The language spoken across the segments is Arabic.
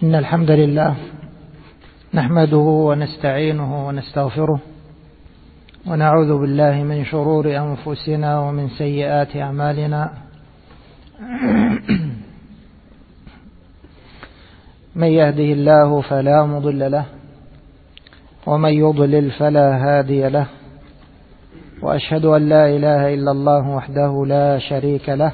إن الحمد لله نحمده ونستعينه ونستغفره ونعوذ بالله من شرور أنفسنا ومن سيئات أعمالنا. من يهده الله فلا مضل له ومن يضلل فلا هادي له، وأشهد أن لا إله إلا الله وحده لا شريك له،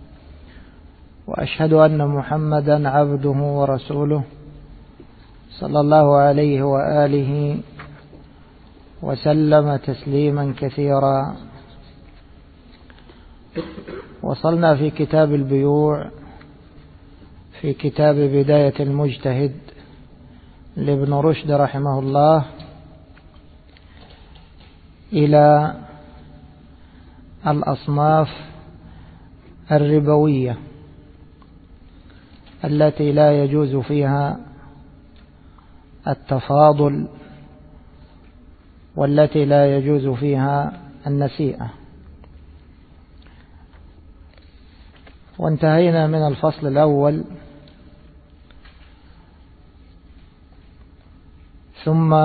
وأشهد أن محمدا عبده ورسوله صلى الله عليه وآله وسلم تسليما كثيرا. وصلنا في كتاب البيوع في كتاب بداية المجتهد لابن رشد رحمه الله إلى الأصناف الربوية التي لا يجوز فيها التفاضل والتي لا يجوز فيها النسيئة. وانتهينا من الفصل الأول، ثم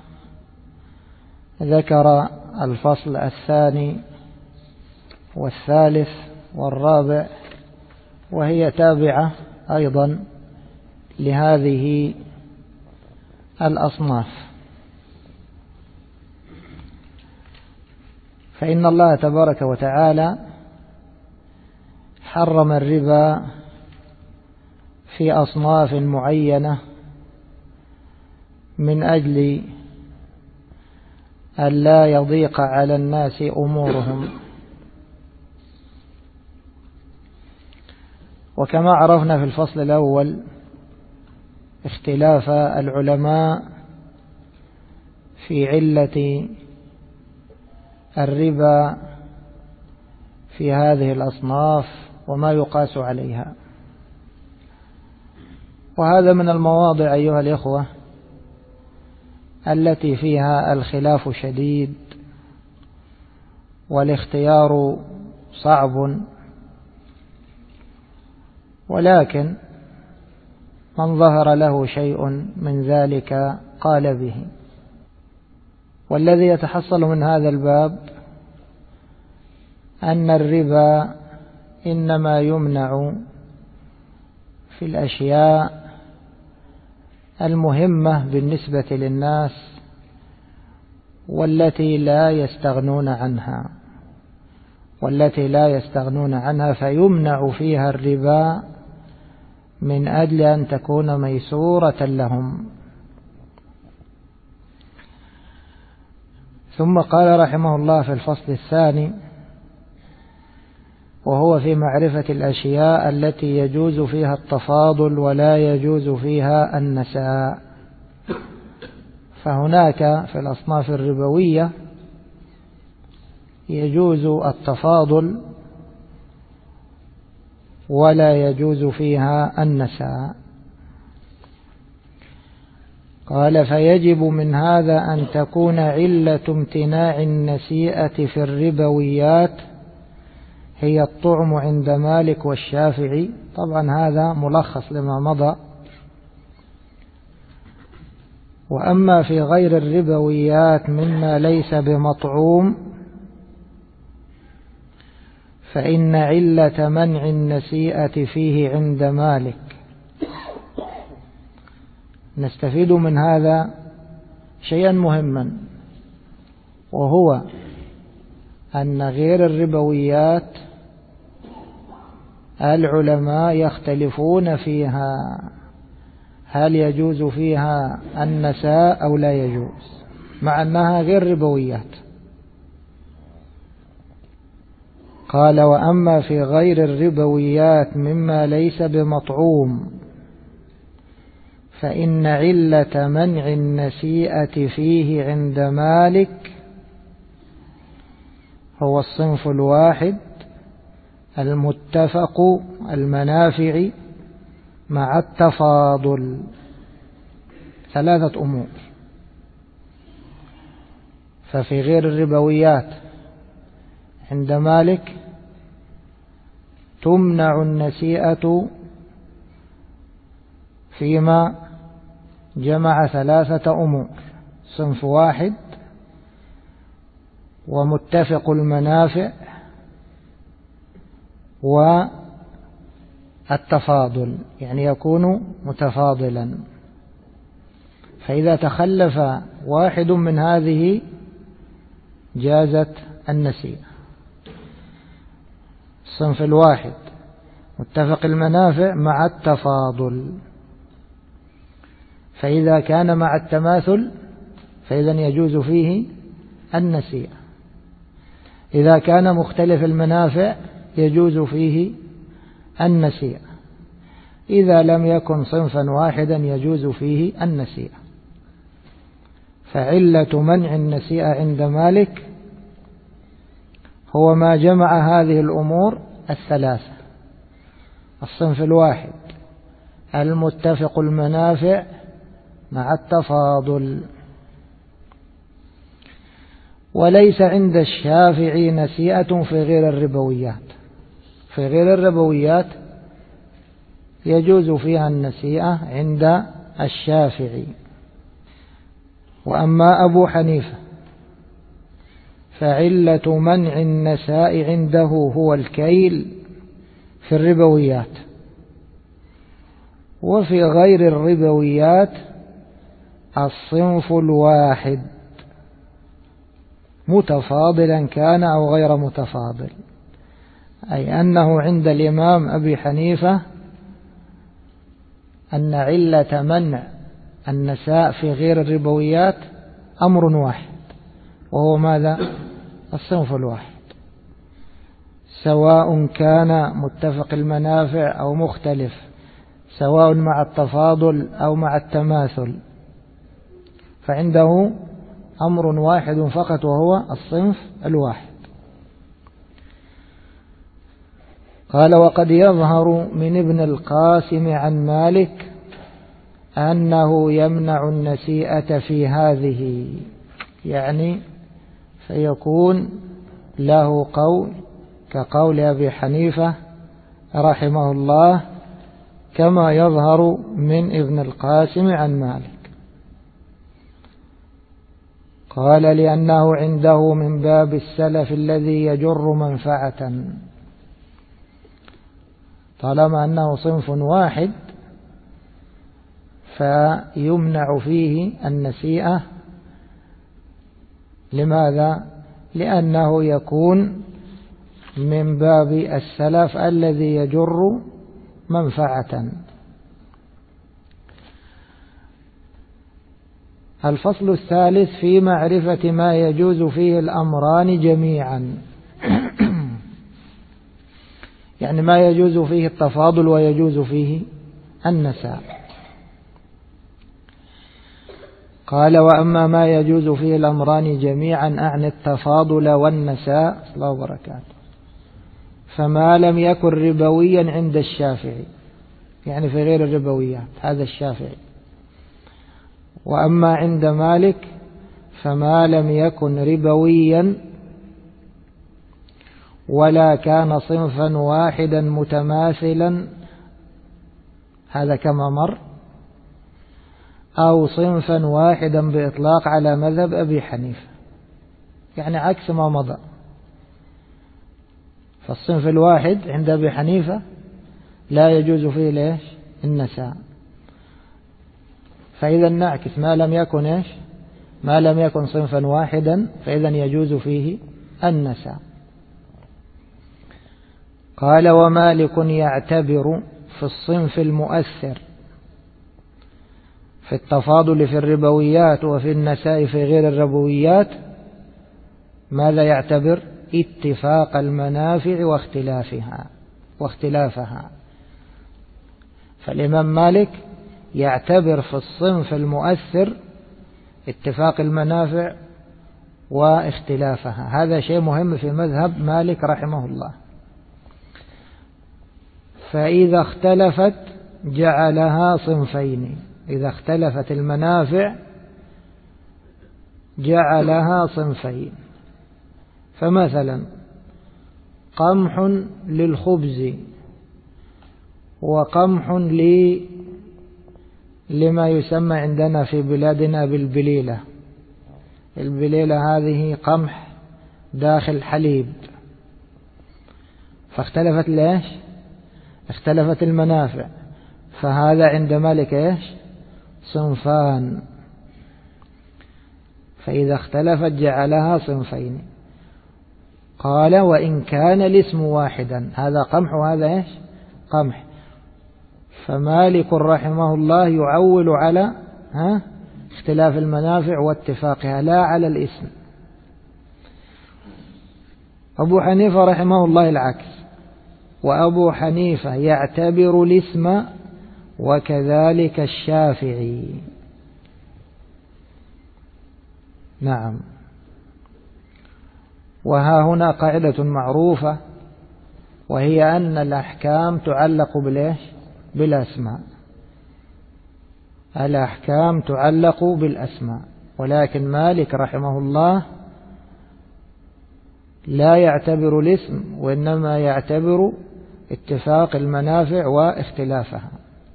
ذكر الفصل الثاني والثالث والرابع، وهي تابعة أيضا لهذه الأصناف. فإن الله تبارك وتعالى حرم الربا في أصناف معينة من أجل أن لا يضيق على الناس أمورهم. وكما عرفنا في الفصل الأول اختلاف العلماء في علة الربا في هذه الأصناف وما يقاس عليها، وهذا من المواضع أيها الإخوة التي فيها الخلاف شديد والاختيار صعب، ولكن من ظهر له شيء من ذلك قال به. والذي يتحصل من هذا الباب أن الربا إنما يمنع في الأشياء المهمة بالنسبة للناس والتي لا يستغنون عنها فيمنع فيها الربا من أجل أن تكون ميسورة لهم. ثم قال رحمه الله في الفصل الثاني، وهو في معرفة الأشياء التي يجوز فيها التفاضل ولا يجوز فيها النساء. فهناك في الأصناف الربوية يجوز التفاضل ولا يجوز فيها النساء. قال: فيجب من هذا أن تكون علة امتناع النسيئة في الربويات هي الطعم عند مالك والشافعي. طبعا هذا ملخص لما مضى. وأما في غير الربويات مما ليس بمطعوم فإن علة منع النسيئة فيه عند مالك. نستفيد من هذا شيئا مهما، وهو أن غير الربويات العلماء يختلفون فيها، هل يجوز فيها النساء أو لا يجوز، مع أنها غير ربويات. قال: وأما في غير الربويات مما ليس بمطعوم فإن علة منع النسيئة فيه عند مالك هو الصنف الواحد المتفق المنافع مع التفاضل. ثلاثة أمور. ففي غير الربويات عند مالك تمنع النسيئة فيما جمع ثلاثة أمور: صنف واحد، ومتفق المنافع، والتفاضل، يعني يكون متفاضلا. فإذا تخلف واحد من هذه جازت النسيئة. الصنف الواحد متفق المنافع مع التفاضل، فإذا كان مع التماثل فإذا يجوز فيه النسيئة. إذا كان مختلف المنافع يجوز فيه النسيئة. إذا لم يكن صنفا واحدا يجوز فيه النسيئة. فعلة منع النسيئة عند مالك هو ما جمع هذه الأمور الثلاثة: الصنف الواحد المتفق المنافع مع التفاضل. وليس عند الشافعي نسيئة في غير الربويات. في غير الربويات يجوز فيها النسيئة عند الشافعي. وأما أبو حنيفة فعلة منع النساء عنده هو الكيل في الربويات. وفي غير الربويات الصنف الواحد متفاضلا كان أو غير متفاضل، أي أنه عند الإمام أبي حنيفة أن علة منع النساء في غير الربويات أمر واحد، وهو ماذا؟ الصنف الواحد، سواء كان متفق المنافع أو مختلف، سواء مع التفاضل أو مع التماثل، فعنده أمر واحد فقط وهو الصنف الواحد. قال: وقد يظهر من ابن القاسم عن مالك أنه يمنع النسيئة في هذه، يعني فيكون له قول كقول أبي حنيفة رحمه الله، كما يظهر من ابن القاسم عن مالك. قال: لأنه عنده من باب السلف الذي يجر منفعة. طالما أنه صنف واحد فيمنع فيه النسيئة. لماذا؟ لأنه يكون من باب السلف الذي يجر منفعة. الفصل الثالث في معرفة ما يجوز فيه الأمران جميعا، يعني ما يجوز فيه التفاضل ويجوز فيه النساء. قال: وأما ما يجوز فيه الأمران جميعا أعني التفاضل والنساء الله وبركاته، فما لم يكن ربويا عند الشافعي، يعني في غير الربويات، هذا الشافعي. وأما عند مالك فما لم يكن ربويا ولا كان صنفا واحدا متماثلا، هذا كما مر، أو صنفا واحدا بإطلاق على مذهب أبي حنيفة، يعني عكس ما مضى. فالصنف الواحد عند أبي حنيفة لا يجوز فيه ليش؟ النساء. فإذا نعكس، ما لم يكن إيش؟ ما لم يكن صنفا واحدا فإذا يجوز فيه النساء. قال: ومالك يعتبر في الصنف المؤثر في التفاضل في الربويات وفي النساء في غير الربويات، ماذا يعتبر؟ اتفاق المنافع واختلافها. فالإمام مالك يعتبر في الصنف المؤثر اتفاق المنافع واختلافها. هذا شيء مهم في مذهب مالك رحمه الله. فإذا اختلفت جعلها صنفين، إذا اختلفت المنافع جعلها صنفين. فمثلا قمح للخبز وقمح لما يسمى عندنا في بلادنا بالبليلة. البليلة هذه قمح داخل حليب، فاختلفت ليش؟ اختلفت المنافع، فهذا عند مالك ايش؟ صنفان، فإذا اختلفت جعلها صنفين. قال وإن كان الاسم واحدا، هذا قمح وهذا ايش؟ قمح. فمالك رحمه الله يعول على اختلاف المنافع واتفاقها لا على الاسم. أبو حنيفة رحمه الله العكس، وأبو حنيفة يعتبر الاسم وكذلك الشافعي. نعم. وها هنا قاعدة معروفة، وهي أن الأحكام تعلق بالإيش؟ بالأسماء. الأحكام تعلق بالأسماء، ولكن مالك رحمه الله لا يعتبر الاسم، وإنما يعتبر اتفاق المنافع واختلافها.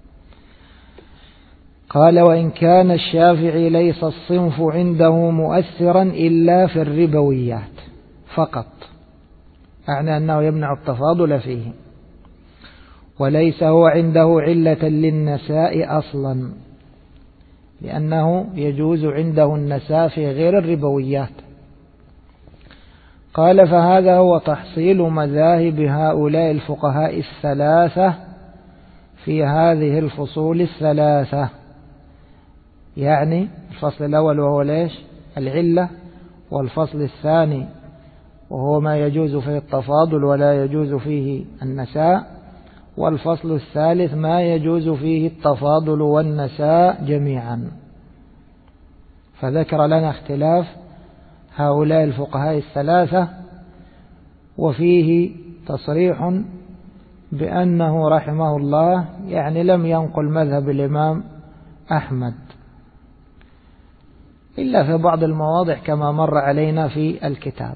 قال وإن كان الشافعي ليس الصنف عنده مؤثرا إلا في الربويات فقط، أعني أنه يمنع التفاضل فيه، وليس هو عنده علة للنساء أصلا، لأنه يجوز عنده النساء في غير الربويات. قال فهذا هو تحصيل مذاهب هؤلاء الفقهاء الثلاثة في هذه الفصول الثلاثة، يعني الفصل الأول وهو ليش؟ العلة، والفصل الثاني وهو ما يجوز فيه التفاضل ولا يجوز فيه النساء، والفصل الثالث ما يجوز فيه التفاضل والنساء جميعا. فذكر لنا اختلاف هؤلاء الفقهاء الثلاثة، وفيه تصريح بأنه رحمه الله يعني لم ينقل مذهب الإمام أحمد إلا في بعض المواضع كما مر علينا في الكتاب.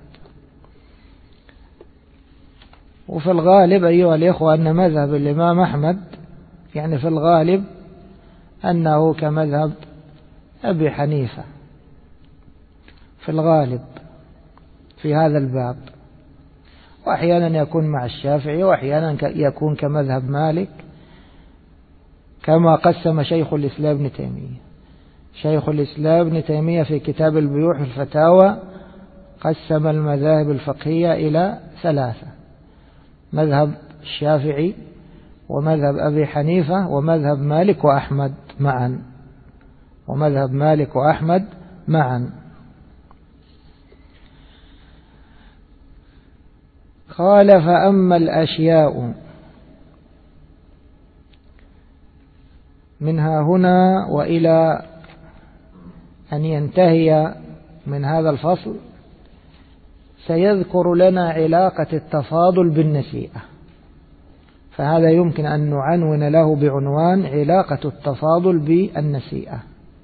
وفي الغالب أيها الإخوة أن مذهب الإمام أحمد يعني في الغالب أنه كمذهب أبي حنيفة في الغالب في هذا الباب، وأحيانا يكون مع الشافعي، وأحيانا يكون كمذهب مالك، كما قسم شيخ الإسلام ابن تيمية. شيخ الإسلام ابن تيمية في كتاب البيوع في الفتاوى قسم المذاهب الفقهية إلى ثلاثة: مذهب الشافعي، ومذهب أبي حنيفة، ومذهب مالك وأحمد معا، ومذهب مالك وأحمد معا. قال فأما الأشياء منها هنا وإلى أن ينتهي من هذا الفصل سيذكر لنا علاقة التفاضل بالنسيئة، فهذا يمكن أن نعنون له بعنوان علاقة التفاضل بالنسيئة.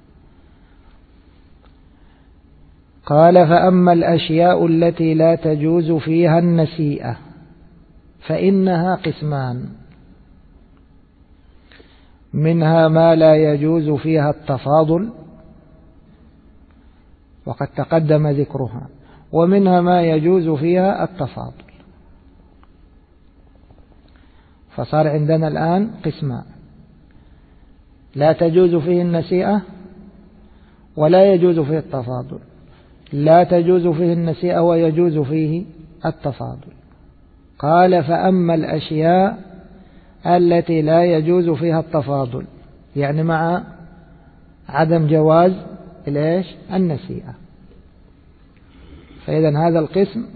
قال فأما الأشياء التي لا تجوز فيها النسيئة فإنها قسمان: منها ما لا يجوز فيها التفاضل وقد تقدم ذكرها، ومنها ما يجوز فيها التفاضل. فصار عندنا الآن قسمان: لا تجوز فيه النسيئة ولا يجوز فيه التفاضل. لا تجوز فيه النسيئة ويجوز فيه التفاضل. قال فأما الأشياء التي لا يجوز فيها التفاضل، يعني مع عدم جواز النسيئة، فإذا هذا القسم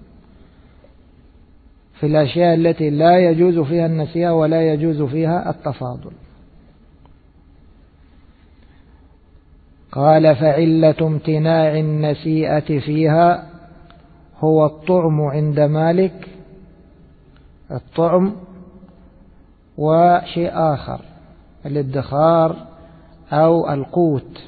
في الأشياء التي لا يجوز فيها النسيئة ولا يجوز فيها التفاضل. قال فعلة امتناع النسيئة فيها هو الطعم عند مالك، الطعم وشيء آخر الادخار أو القوت،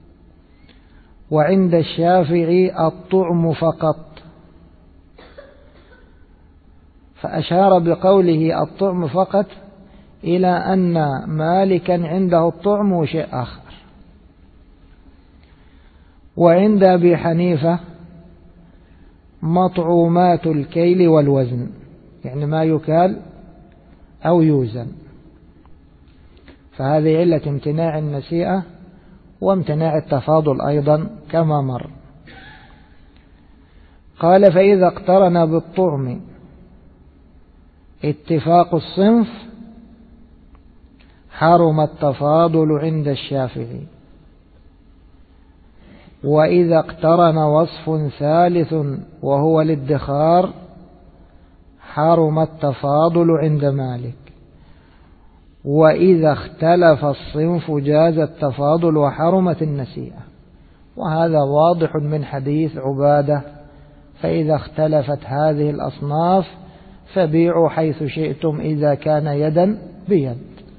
وعند الشافعي الطعم فقط. فأشار بقوله الطعم فقط إلى أن مالكا عنده الطعم وشيء آخر. وعند أبي حنيفة مطعومات الكيل والوزن، يعني ما يكال أو يوزن. فهذه علة امتناع النسيئة وامتناع التفاضل أيضا كما مر. قال فإذا اقترن بالطعم اتفاق الصنف حرم التفاضل عند الشافعي، وإذا اقترن وصف ثالث وهو الادخار حرم التفاضل عند مالك، وإذا اختلف الصنف جاز التفاضل وحرمت النسيئة. وهذا واضح من حديث عبادة: فإذا اختلفت هذه الأصناف فبيعوا حيث شئتم إذا كان يدا بيد.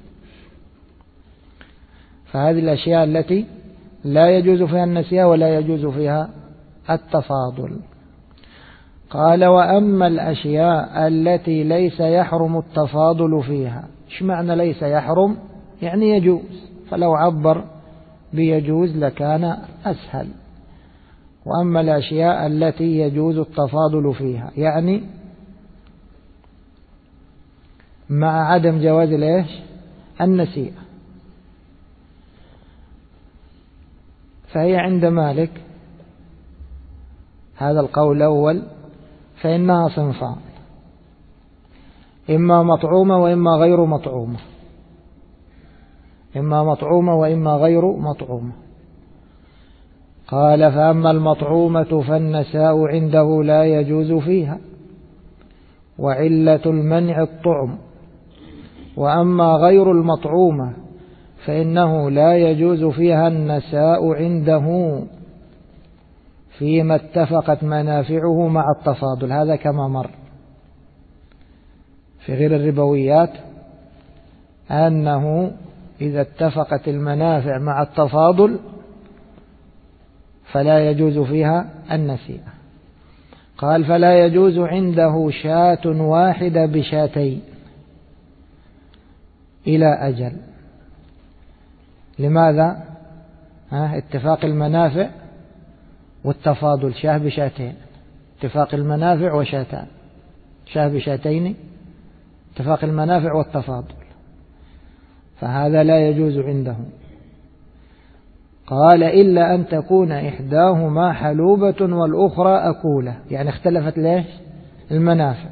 فهذه الأشياء التي لا يجوز فيها النسيئة ولا يجوز فيها التفاضل. قال وأما الأشياء التي ليس يحرم التفاضل فيها. إيش معنى ليس يحرم؟ يعني يجوز، فلو عبر بيجوز لكان أسهل. وأما الأشياء التي يجوز التفاضل فيها يعني مع عدم جواز النسيئة، فهي عند مالك هذا القول الأول فإنها صنفان: إما مطعومة وإما غير مطعومة، إما مطعومة وإما غير مطعومة. قال فأما المطعومة فالنساء عنده لا يجوز فيها، وعلة المنع الطعم. وأما غير المطعومة فإنه لا يجوز فيها النساء عنده فيما اتفقت منافعه مع التفاضل. هذا كما مر في غير الربويات، أنه إذا اتفقت المنافع مع التفاضل فلا يجوز فيها النسيئة. قال فلا يجوز عنده شاة واحدة بشاتين إلى أجل. لماذا؟ اتفاق المنافع والتفاضل، شاه بشاتين، اتفاق المنافع وشاتان، شاه بشاتين، اتفاق المنافع والتفاضل، فهذا لا يجوز عنده. قال إلا أن تكون إحداهما حلوبة والأخرى أكولة، يعني اختلفت ليش المنافع.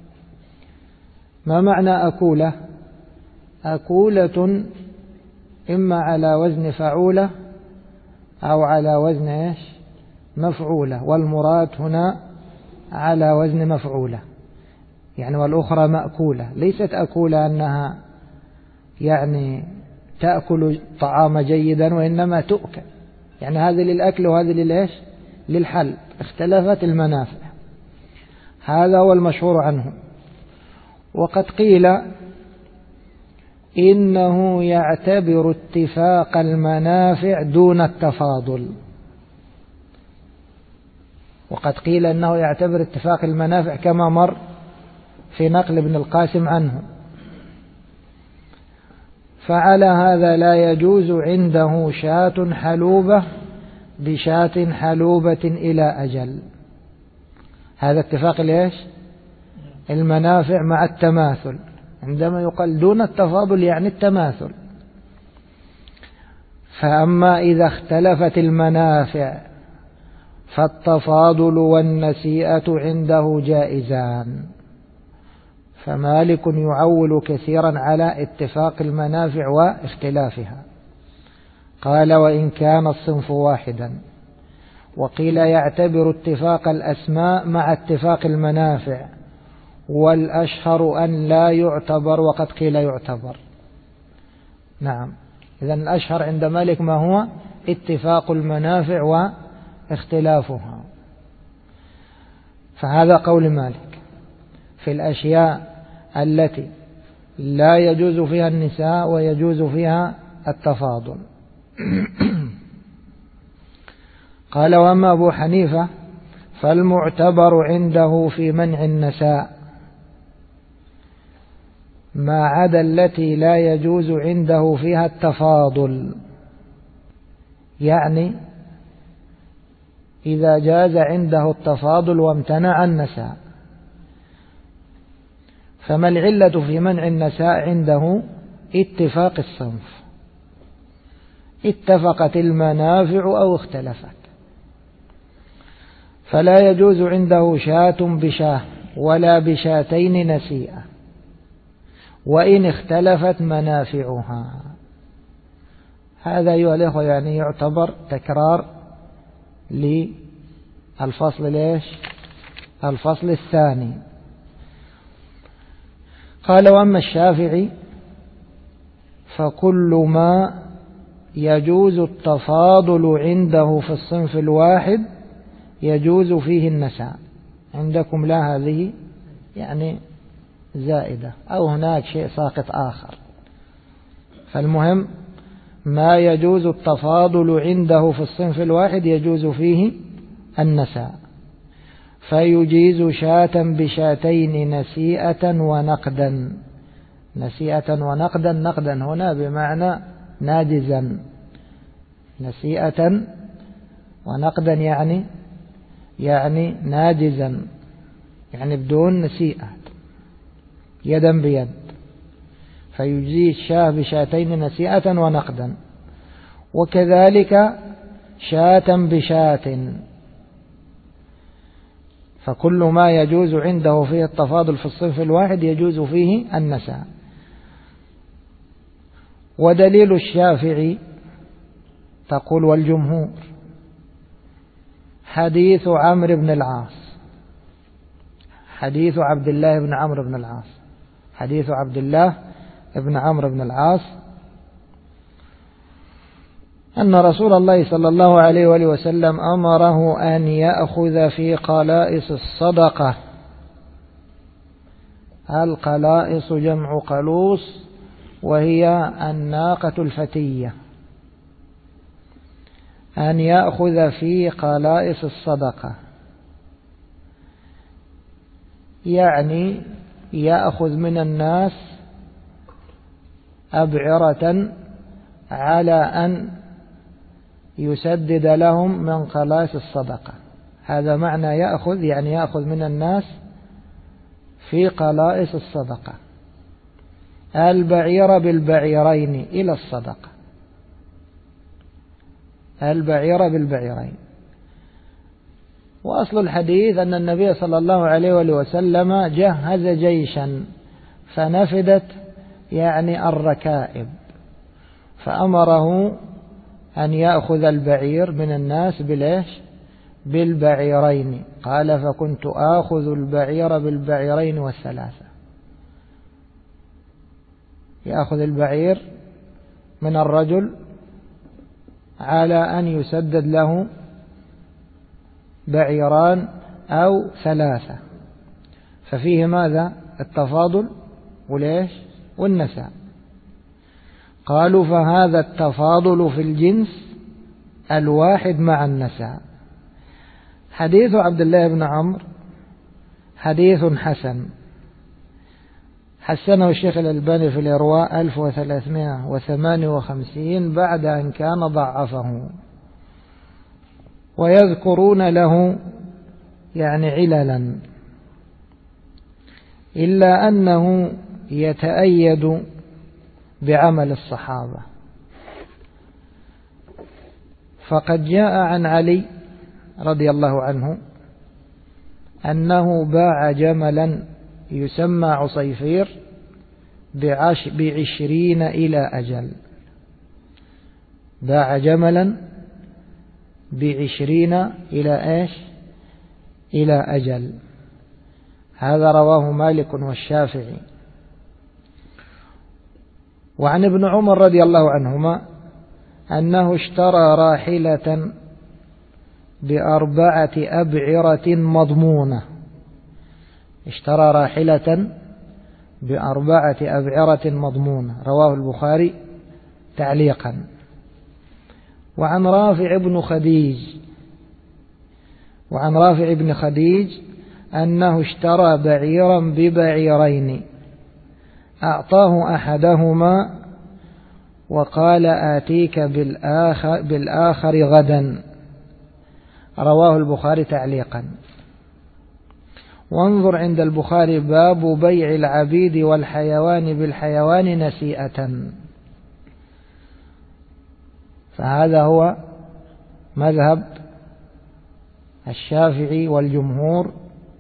ما معنى أكولة؟ أكولة إما على وزن فعولة أو على وزن مفعولة، والمراد هنا على وزن مفعولة، يعني والأخرى مأكولة. ليست أكولة أنها يعني تأكل طعام جيدا، وإنما تؤكل، يعني هذه للأكل وهذه للحل، اختلفت المنافع. هذا هو المشهور عنه. وقد قيل إنه يعتبر اتفاق المنافع دون التفاضل، وقد قيل إنه يعتبر اتفاق المنافع كما مر في نقل ابن القاسم عنه. فعلى هذا لا يجوز عنده شاة حلوبة بشاة حلوبة إلى أجل. هذا اتفاق المنافع مع التماثل. عندما يقال دون التفاضل يعني التماثل. فأما إذا اختلفت المنافع فالتفاضل والنسيئة عنده جائزان. فمالك يعول كثيرا على اتفاق المنافع واختلافها. قال وإن كان الصنف واحدا. وقيل يعتبر اتفاق الأسماء مع اتفاق المنافع، والأشهر أن لا يعتبر، وقد قيل يعتبر. نعم، إذن الأشهر عند مالك ما هو؟ اتفاق المنافع واختلافها. فهذا قول مالك في الأشياء التي لا يجوز فيها النساء ويجوز فيها التفاضل. قال وأما أبو حنيفة فالمعتبر عنده في منع النساء ما عدا التي لا يجوز عنده فيها التفاضل، يعني إذا جاز عنده التفاضل وامتنع النساء. فما العلة في منع النساء عنده؟ اتفاق الصنف، اتفقت المنافع أو اختلفت. فلا يجوز عنده شاة بشاه ولا بشاتين نسيئة وإن اختلفت منافعها. هذا أيها الأخوة يعني يعتبر تكرار للفصل ليش؟ الفصل الثاني. قال: وأما الشافعي فكل ما يجوز التفاضل عنده في الصنف الواحد يجوز فيه النساء. عندكم لا هذه يعني زائدة أو هناك شيء ساقط آخر. فالمهم ما يجوز التفاضل عنده في الصنف الواحد يجوز فيه النساء. فيجيز شاة بشاتين نسيئة ونقدا. نسيئة ونقدا، نقدا هنا بمعنى ناجزا، نسيئة ونقدا يعني ناجزا، يعني بدون نسيئة، يدا بيد. فيجزي الشاه بشاتين نسيئة ونقدا. وكذلك شاة بشاة. فكل ما يجوز عنده فيه التفاضل في الصنف الواحد يجوز فيه النساء. ودليل الشافعي تقول والجمهور حديث عمرو بن العاص، حديث عبد الله بن عمرو بن العاص، حديث عبد الله بن عمرو بن العاص أن رسول الله صلى الله عليه وآله وسلم أمره أن يأخذ في قلائص الصدقة. القلائص جمع قلوص وهي الناقة الفتية. أن يأخذ في قلائص الصدقة يعني يأخذ من الناس أبعرة على أن يسدد لهم من قلائص الصدقة. هذا معنى يأخذ، يعني يأخذ من الناس في قلائص الصدقة. البعير بالبعيرين إلى الصدقة، البعير بالبعيرين. وأصل الحديث أن النبي صلى الله عليه وسلم جهز جيشا فنفدت يعني الركائب، فأمره أن يأخذ البعير من الناس بليش؟ بالبعيرين. قال: فكنت آخذ البعير بالبعيرين والثلاثة. يأخذ البعير من الرجل على أن يسدد له بعيران أو ثلاثة. ففيه ماذا؟ التفاضل وليش؟ والنساء. قالوا: فهذا التفاضل في الجنس الواحد مع النساء. حديث عبد الله بن عمرو حديث حسن، حسنه الشيخ الألباني في الإرواء 1358 بعد أن كان ضعفه. ويذكرون له يعني عللا، إلا أنه يتأيد بعمل الصحابة. فقد جاء عن علي رضي الله عنه أنه باع جملا يسمى عصيفير ب20 إلى أجل. باع جملا ب20 إلى إيش؟ إلى أجل. هذا رواه مالك والشافعي. وعن ابن عمر رضي الله عنهما أنه اشترى راحلة ب4 أبعرة مضمونة. اشترى راحلة ب4 أبعرة مضمونة، رواه البخاري تعليقا. وعن رافع بن خديج أنه اشترى بعيرا ببعيرين أعطاه أحدهما وقال آتيك بالآخر غدا. رواه البخاري تعليقا. وانظر عند البخاري باب بيع العبيد والحيوان بالحيوان نسيئة. فهذا هو مذهب الشافعي والجمهور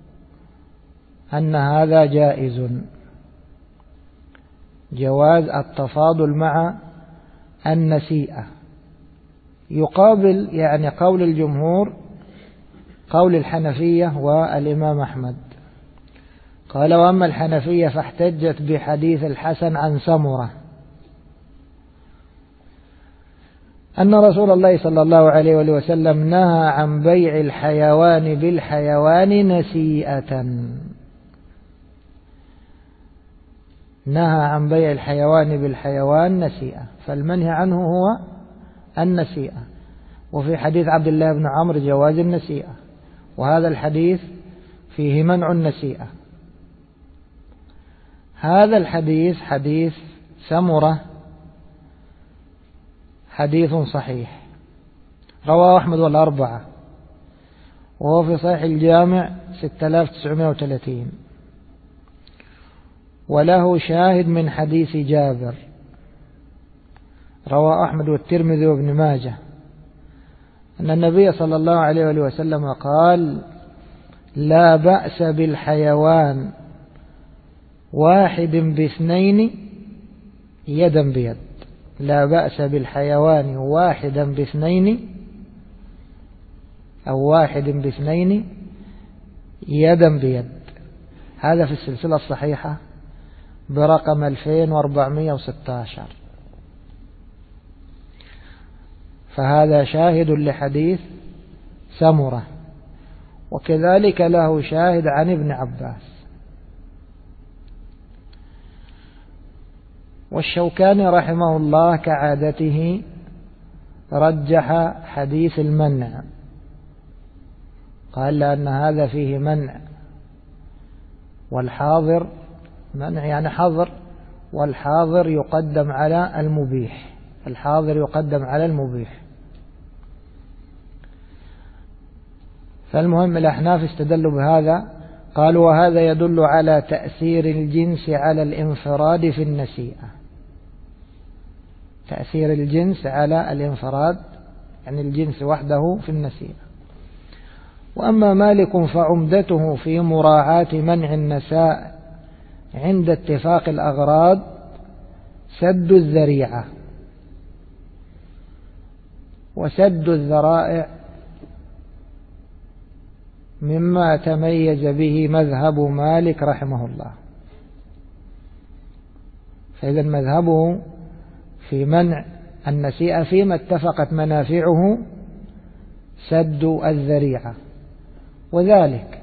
أن هذا جائز، جواز التفاضل مع النسيئة. يقابل يعني قول الجمهور قول الحنفية والإمام أحمد. قال: وأما الحنفية فاحتجت بحديث الحسن عن سمرة أن رسول الله صلى الله عليه وسلم نهى عن بيع الحيوان بالحيوان نسيئة. نهى عن بيع الحيوان بالحيوان نسيئة، فالمنهي عنه هو النسيئة. وفي حديث عبد الله بن عمرو جواز النسيئة، وهذا الحديث فيه منع النسيئة. هذا الحديث حديث سمرة حديث صحيح، رواه أحمد والأربعة، وهو في صحيح الجامع 6930، وله شاهد من حديث جابر، رواه أحمد والترمذي وابن ماجه، أن النبي صلى الله عليه وسلم قال: لا بأس بالحيوان واحد باثنين يدا بيد. لا بأس بالحيوان واحدا باثنين أو واحد باثنين يدا بيد. هذا في السلسلة الصحيحة برقم 2416. فهذا شاهد لحديث سمرة، وكذلك له شاهد عن ابن عباس. والشوكاني رحمه الله كعادته رجح حديث المنع، قال لأن هذا فيه منع، والحاضر منع يعني حظر، والحاضر يقدم على المبيح، الحاضر يقدم على المبيح. فالمهم الأحناف استدلوا بهذا، قالوا: وهذا يدل على تأثير الجنس على الانفراد في النسيئة. تأثير الجنس على الانفراد يعني الجنس وحده في النسيئة. وأما مالك فعمدته في مراعاة منع النساء عند اتفاق الأغراض سد الذريعة، وسد الذرائع مما تميز به مذهب مالك رحمه الله. فإذا مذهبه في منع النسيئة فيما اتفقت منافعه سد الذريعة، وذلك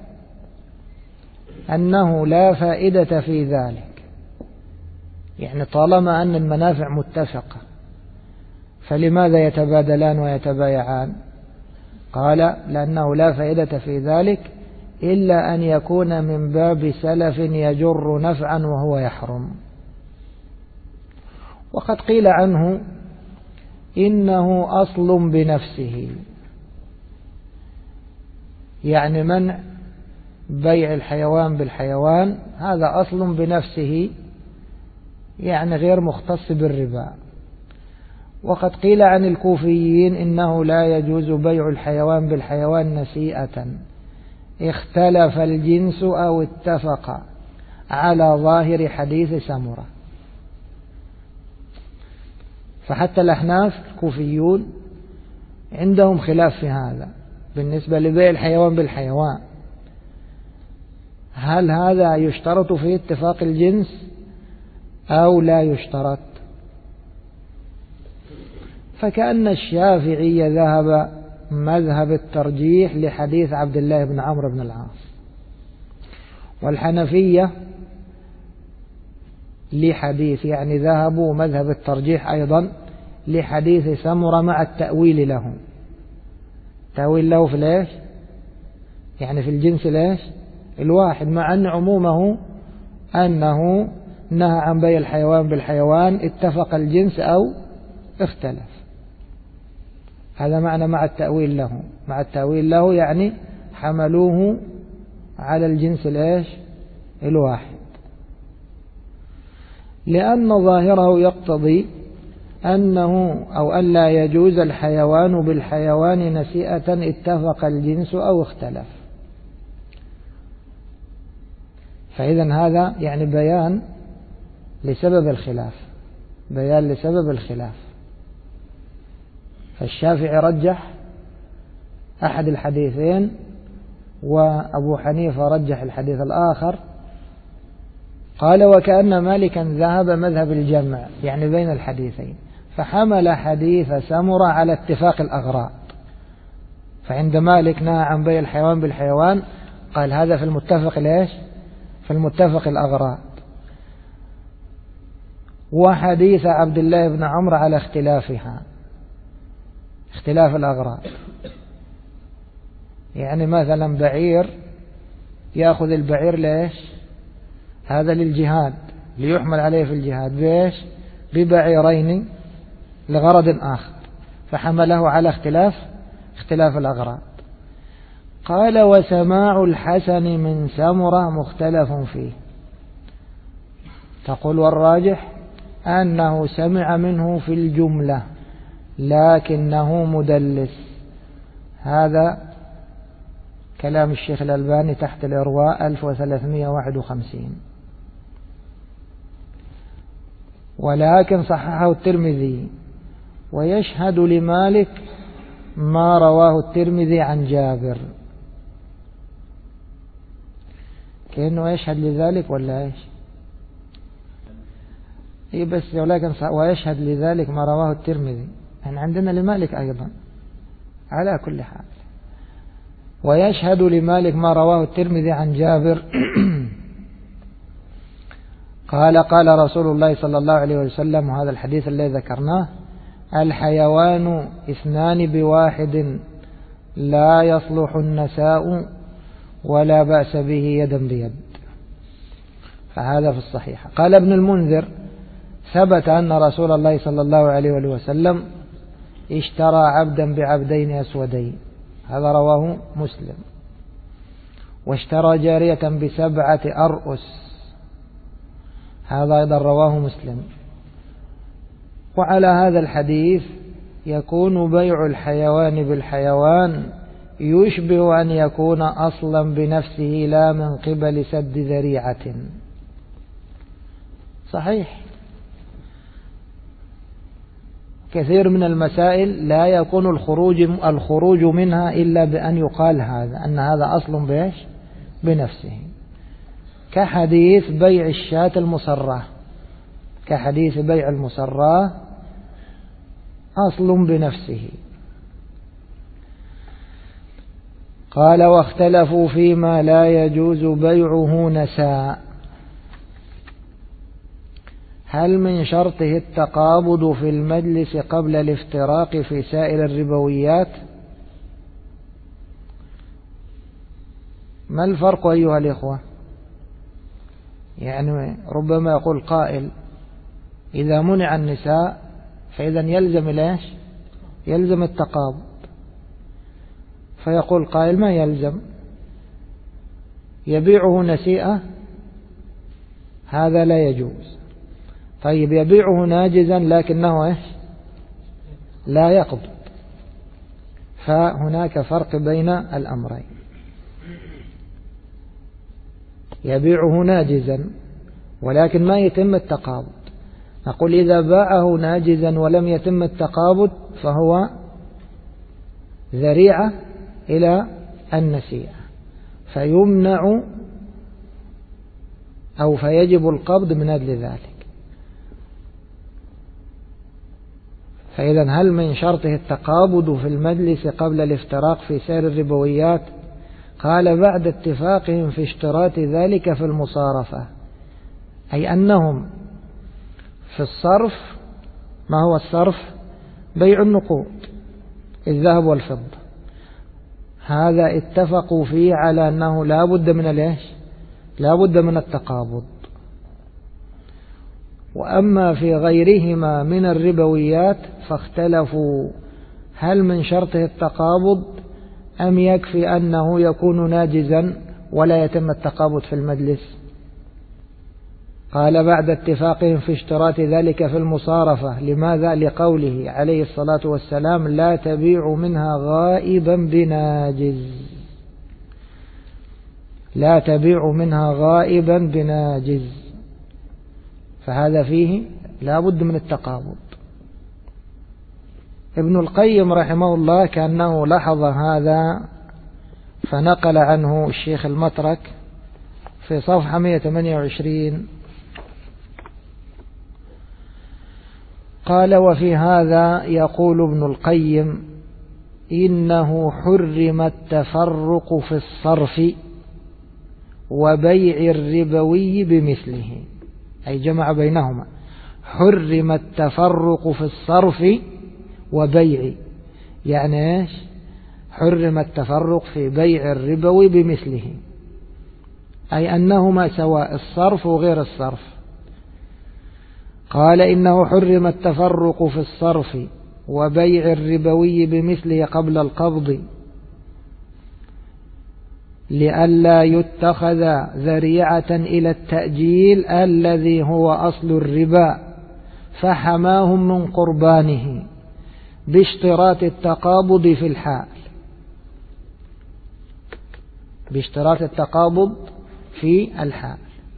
أنه لا فائدة في ذلك، يعني طالما أن المنافع متفقة فلماذا يتبادلان ويتبايعان؟ قال: لأنه لا فائدة في ذلك إلا أن يكون من باب سلف يجر نفعا وهو يحرم. وقد قيل عنه إنه أصل بنفسه، يعني منع بيع الحيوان بالحيوان هذا أصل بنفسه، يعني غير مختص بالربا. وقد قيل عن الكوفيين إنه لا يجوز بيع الحيوان بالحيوان نسيئة، اختلف الجنس أو اتفق على ظاهر حديث سمرة. فحتى الأحناف الكوفيون عندهم خلاف في هذا بالنسبة لبيع الحيوان بالحيوان، هل هذا يشترط في اتفاق الجنس أو لا يشترط؟ فكأن الشافعي ذهب مذهب الترجيح لحديث عبد الله بن عمرو بن العاص، والحنفية لحديث يعني ذهبوا مذهب الترجيح أيضا لحديث سمرة مع التأويل له. تأويل له في ليش؟ يعني في الجنس ليش؟ الواحد، مع أن عمومه أنه نهى عن بيع الحيوان بالحيوان، اتفق الجنس أو اختلف. هذا معنى مع التأويل له. مع التأويل له يعني حملوه على الجنس الواحد، لأن ظاهره يقتضي أنه أو أن لا يجوز الحيوان بالحيوان نسيئة اتفق الجنس أو اختلف. فإذا هذا يعني بيان لسبب الخلاف، بيان لسبب الخلاف. فالشافعي رجح أحد الحديثين، وأبو حنيفة رجح الحديث الآخر. قال وكأن مالكا ذهب مذهب الجمع يعني بين الحديثين، فحمل حديث سمرة على اتفاق الأغراض. فعند مالك نهى عن بيع الحيوان بالحيوان، قال هذا في المتفق في المتفق الأغراض. وحديث عبد الله بن عمرو على اختلافها، اختلاف الأغراض. يعني مثلا بعير يأخذ البعير هذا للجهاد، ليحمل عليه في الجهاد ببعيرين لغرض آخر، فحمله على اختلاف الأغراض. قال وسماع الحسن من سمرة مختلف فيه. تقول والراجح أنه سمع منه في الجملة لكنه مدلس. هذا كلام الشيخ الألباني تحت الإرواء 1351. ولكن صححه الترمذي، ويشهد لمالك ما رواه الترمذي عن جابر. كأنه يشهد لذلك ولا ايش؟ اي بس ولكن ويشهد لذلك ما رواه الترمذي، يعني عندنا لمالك أيضا على كل حال. ويشهد لمالك ما رواه الترمذي عن جابر قال رسول الله صلى الله عليه وسلم، وهذا الحديث الذي ذكرناه: الحيوان اثنان بواحد لا يصلح النساء ولا بأس به يدا بيد. فهذا في الصحيح. قال ابن المنذر: ثبت أن رسول الله صلى الله عليه وسلم اشترى عبدا بعبدين أسودين، هذا رواه مسلم. واشترى جارية ب7 أرؤس، هذا أيضا رواه مسلم. وعلى هذا الحديث يكون بيع الحيوان بالحيوان يشبه أن يكون أصلا بنفسه لا من قبل سد ذريعة. صحيح، كثير من المسائل لا يكون الخروج منها إلا بأن يقال أن هذا أصل بنفسه، كحديث بيع الشاة المصرة، كحديث بيع المصرة أصل بنفسه. قال: واختلفوا فيما لا يجوز بيعه نساء، هل من شرطه التقابض في المجلس قبل الافتراق في سائر الربويات؟ ما الفرق أيها الإخوة؟ يعني ربما يقول قائل: إذا منع النساء فإذا يلزم التقابض. فيقول قائل: ما يلزم، يبيعه نسيئة، هذا لا يجوز. طيب يبيعه ناجزا لكنه لا يقبض، فهناك فرق بين الأمرين. يبيعه ناجزا ولكن ما يتم التقابض، نقول إذا باعه ناجزا ولم يتم التقابض فهو ذريعة إلى النسيئة، فيمنع أو فيجب القبض من أجل ذلك. فإذا هل من شرطه التقابض في المجلس قبل الافتراق في سائر الربويات؟ قال: بعد اتفاقهم في اشتراط ذلك في المصارفة، أي أنهم في الصرف، ما هو الصرف؟ بيع النقود، الذهب والفضة، هذا اتفقوا فيه على أنه لا بد من التقابض. وأما في غيرهما من الربويات فاختلفوا هل من شرطه التقابض أم يكفي أنه يكون ناجزا ولا يتم التقابض في المجلس. قال بعد اتفاقهم في اشتراط ذلك في المصارفة. لماذا؟ لقوله عليه الصلاة والسلام لا تبيع منها غائبا بناجز، لا تبيع منها غائبا بناجز، فهذا فيه لا بد من التقابض. ابن القيم رحمه الله كأنه لاحظ هذا فنقل عنه الشيخ المترك في صفحة 128 قال وفي هذا يقول ابن القيم إنه حرم التفرق في الصرف وبيع الربوي بمثله، أي جمع بينهما. حرم التفرق في الصرف وبيع، يعني إيش؟ حرم التفرق في بيع الربوي بمثله، أي أنهما سواء الصرف وغير الصرف. قال إنه حرم التفرق في الصرف وبيع الربوي بمثله قبل القبض لئلا يتخذ ذريعة إلى التأجيل الذي هو أصل الربا، فحماهم من قربانه باشتراط التقابض في الحال، باشتراط التقابض في الحال.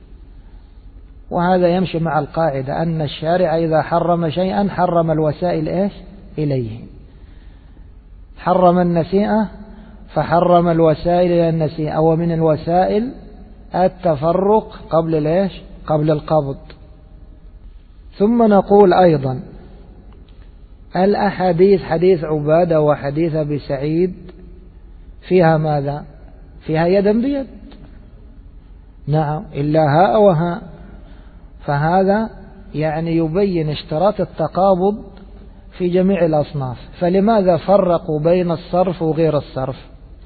وهذا يمشي مع القاعدة أن الشارع إذا حرم شيئا حرم الوسائل إيش إليه. حرم النسيئة فحرم الوسائل إلى النسيئة، ومن الوسائل التفرق قبل إيش قبل القبض. ثم نقول أيضا الأحاديث حديث عبادة وحديث أبي سعيد فيها ماذا؟ فيها يدا بيد، نعم، إلا هاء وهاء، فهذا يعني يبين اشتراط التقابض في جميع الأصناف. فلماذا فرقوا بين الصرف وغير الصرف؟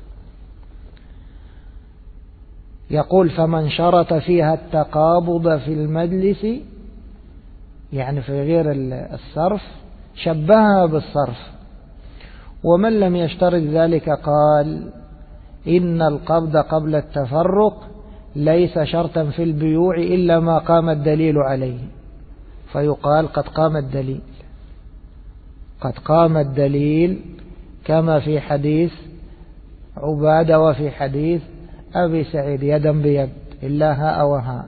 يقول فمن شرط فيها التقابض في المجلس، يعني في غير الصرف، شبهها بالصرف، ومن لم يشترط ذلك قال إن القبض قبل التفرق ليس شرطا في البيوع إلا ما قام الدليل عليه، فيقال قد قام الدليل، قد قام الدليل كما في حديث عبادة وفي حديث أبي سعيد يدا بيد إلا هاء وهاء.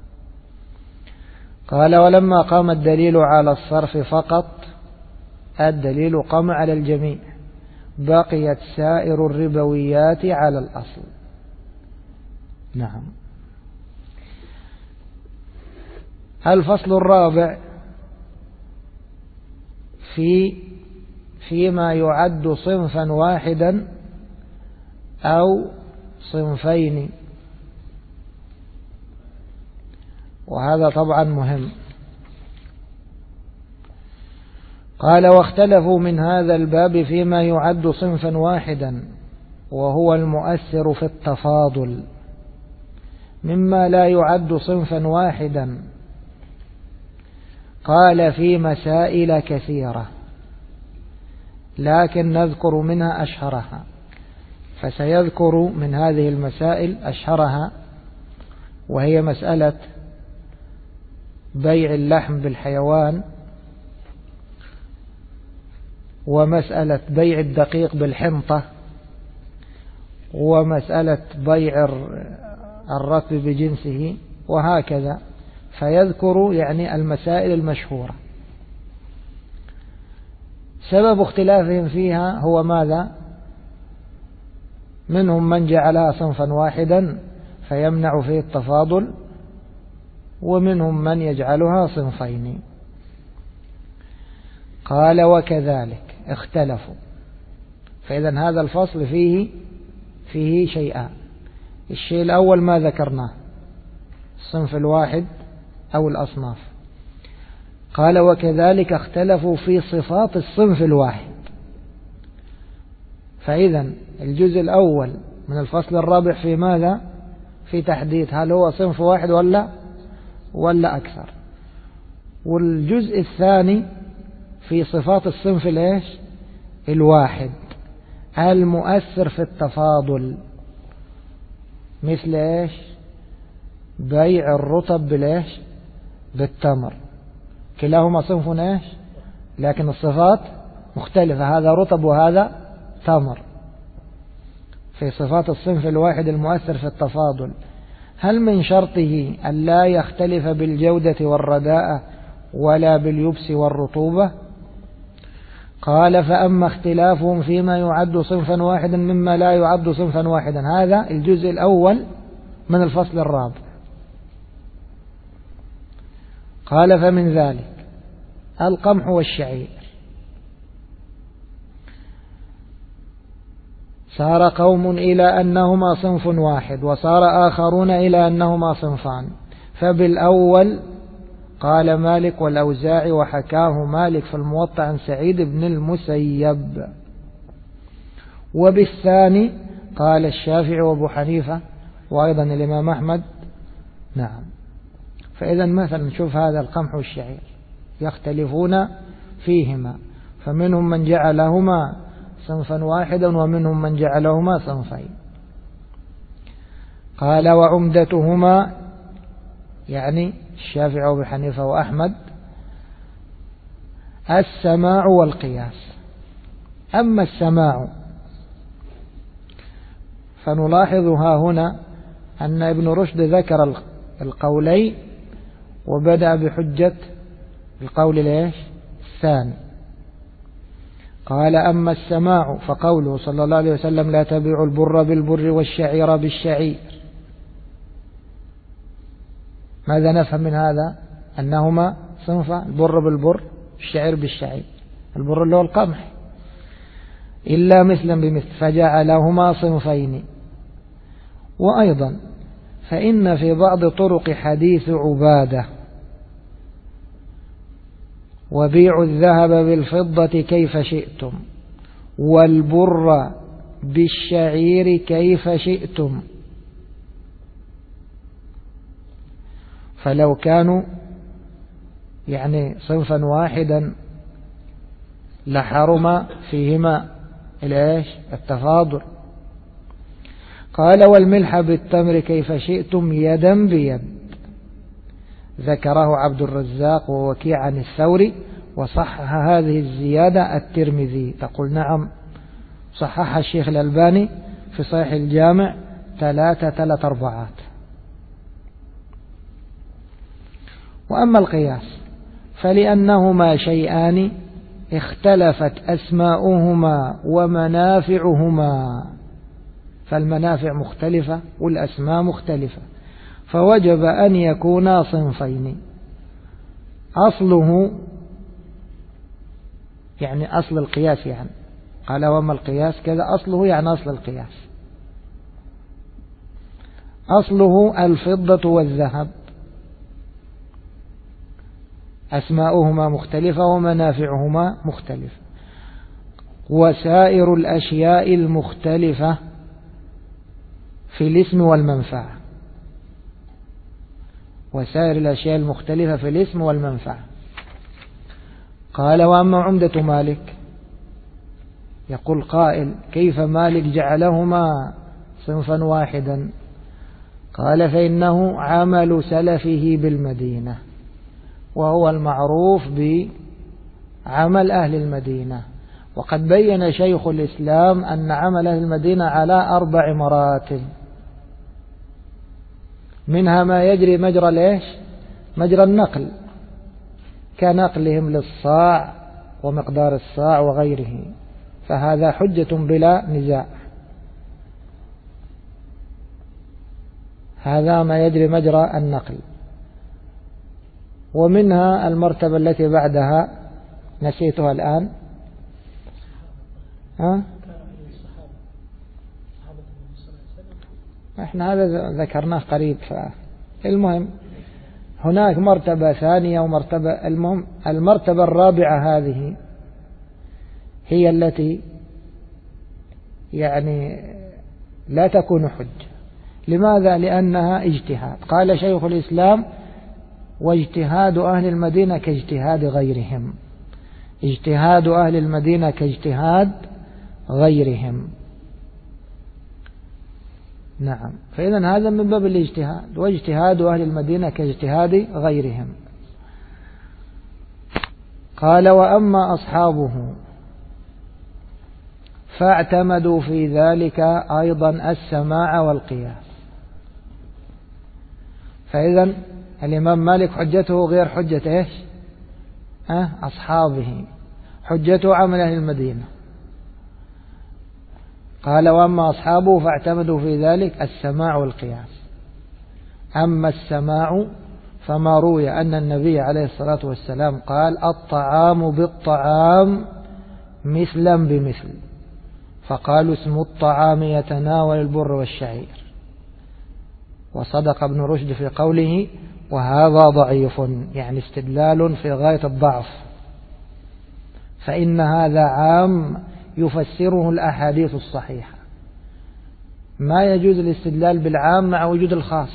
قال ولما قام الدليل على الصرف فقط، الدليل قام على الجميع، بقيت سائر الربويات على الأصل. نعم. الفصل الرابع فيما يعد صنفا واحدا أو صنفين، وهذا طبعا مهم. قال واختلفوا من هذا الباب فيما يعد صنفا واحدا وهو المؤثر في التفاضل مما لا يعد صنفا واحدا. قال في مسائل كثيرة لكن نذكر منها أشهرها، فسيذكر من هذه المسائل أشهرها، وهي مسألة بيع اللحم بالحيوان، ومسألة بيع الدقيق بالحنطة، ومسألة بيع الرطب بجنسه، وهكذا. فيذكر يعني المسائل المشهورة. سبب اختلافهم فيها هو ماذا؟ منهم من جعلها صنفا واحدا فيمنع فيه التفاضل، ومنهم من يجعلها صنفين. قال وكذلك اختلفوا. فإذا هذا الفصل فيه شيئان. الشيء الأول ما ذكرناه، الصنف الواحد أو الأصناف. قال وكذلك اختلفوا في صفات الصنف الواحد. فإذا الجزء الأول من الفصل الرابع في ماذا؟ في تحديد هل هو صنف واحد ولا أكثر. والجزء الثاني في صفات الصنف الإيش؟ الواحد المؤثر في التفاضل، مثل إيش؟ بيع الرطب بالإيش؟ بالتمر، كلاهما صنف إيش؟ لكن الصفات مختلفة، هذا رطب وهذا تمر. في صفات الصنف الواحد المؤثر في التفاضل، هل من شرطه أن لا يختلف بالجودة والرداءة ولا باليبس والرطوبة؟ قال فأما اختلافهم فيما يعد صنفا واحدا مما لا يعد صنفا واحدا، هذا الجزء الأول من الفصل الرابع. قال فمن ذلك القمح والشعير، صار قوم إلى أنهما صنف واحد وصار آخرون إلى أنهما صنفان. فبالأول قال مالك والأوزاعي وحكاه مالك في الموطأ عن سعيد بن المسيب. وبالثاني قال الشافعي وابو حنيفة وأيضا الإمام أحمد. نعم. فإذا مثلا نشوف هذا القمح والشعير يختلفون فيهما، فمنهم من جعلهما صنفا واحدا ومنهم من جعلهما صنفين. قال وعمدتهما يعني الشافعي وابو حنيفة وأحمد السماع والقياس. أما السماع فنلاحظ ها هنا أن ابن رشد ذكر القولين وبدأ بحجة القول الثاني. قال أما السماع فقوله صلى الله عليه وسلم لا تبيعوا البر بالبر والشعير بالشعير. ماذا نفهم من هذا؟ أنهما صنفا، البر بالبر الشعير بالشعير، البر اللي هو القمح، إلا مثلا بمثل فجعلهما صنفين. وأيضا فإن في بعض طرق حديث عبادة وبيعوا الذهب بالفضة كيف شئتم والبر بالشعير كيف شئتم، فلو كانوا يعني صنفا واحدا لحرم فيهما التفاضل. قال والملح بالتمر كيف شئتم يدا بيد، ذكره عبد الرزاق ووكيع عن الثوري، وصحح هذه الزيادة الترمذي. تقول نعم صحح الشيخ الألباني في صحيح الجامع 3/4. وأما القياس فلأنهما شيئان اختلفت أسماؤهما ومنافعهما، فالمنافع مختلفة والأسماء مختلفة، فوجب أن يكونا صنفين. أصله يعني أصل القياس، يعني قال وما القياس كذا، أصله يعني أصل القياس، أصله الفضة والذهب، أسماؤهما مختلفة ومنافعهما مختلفة. وسائر الأشياء المختلفة في الاسم والمنفعة، وسائر الأشياء المختلفة في الاسم والمنفعة. قال وأما عمدة مالك، يقول قائل كيف مالك جعلهما صنفا واحدا؟ قال فإنه عمل سلفه بالمدينة، وهو المعروف بعمل أهل المدينة. وقد بين شيخ الإسلام أن عمل أهل المدينة على 4 مراتب، منها ما يجري مجرى النقل كنقلهم للصاع ومقدار الصاع وغيره، فهذا حجة بلا نزاع، هذا ما يجري مجرى النقل. ومنها المرتبة التي بعدها نسيتها الآن، احنا هذا ذكرناه قريب. المهم هناك مرتبة ثانية ومرتبة، المهم المرتبة الرابعة هذه هي التي يعني لا تكون حجة. لماذا؟ لأنها اجتهاد. قال شيخ الإسلام واجتهاد أهل المدينة كاجتهاد غيرهم، اجتهاد أهل المدينة كاجتهاد غيرهم. نعم، فإذن هذا من باب الاجتهاد، واجتهاد أهل المدينة كاجتهاد غيرهم. قال وأما أصحابه فاعتمدوا في ذلك أيضا السماع والقياس. فإذن الإمام مالك حجته غير حجة إيش؟ أصحابه، حجته عمل أهل المدينة. قال وأما أصحابه فاعتمدوا في ذلك السماع والقياس. أما السماع فما روي أن النبي عليه الصلاة والسلام قال الطعام بالطعام مثلا بمثل، فقالوا اسم الطعام يتناول البر والشعير. وصدق ابن رشد في قوله وهذا ضعيف، يعني استدلال في غاية الضعف، فإن هذا عام يفسره الأحاديث الصحيحة. ما يجوز الاستدلال بالعام مع وجود الخاص،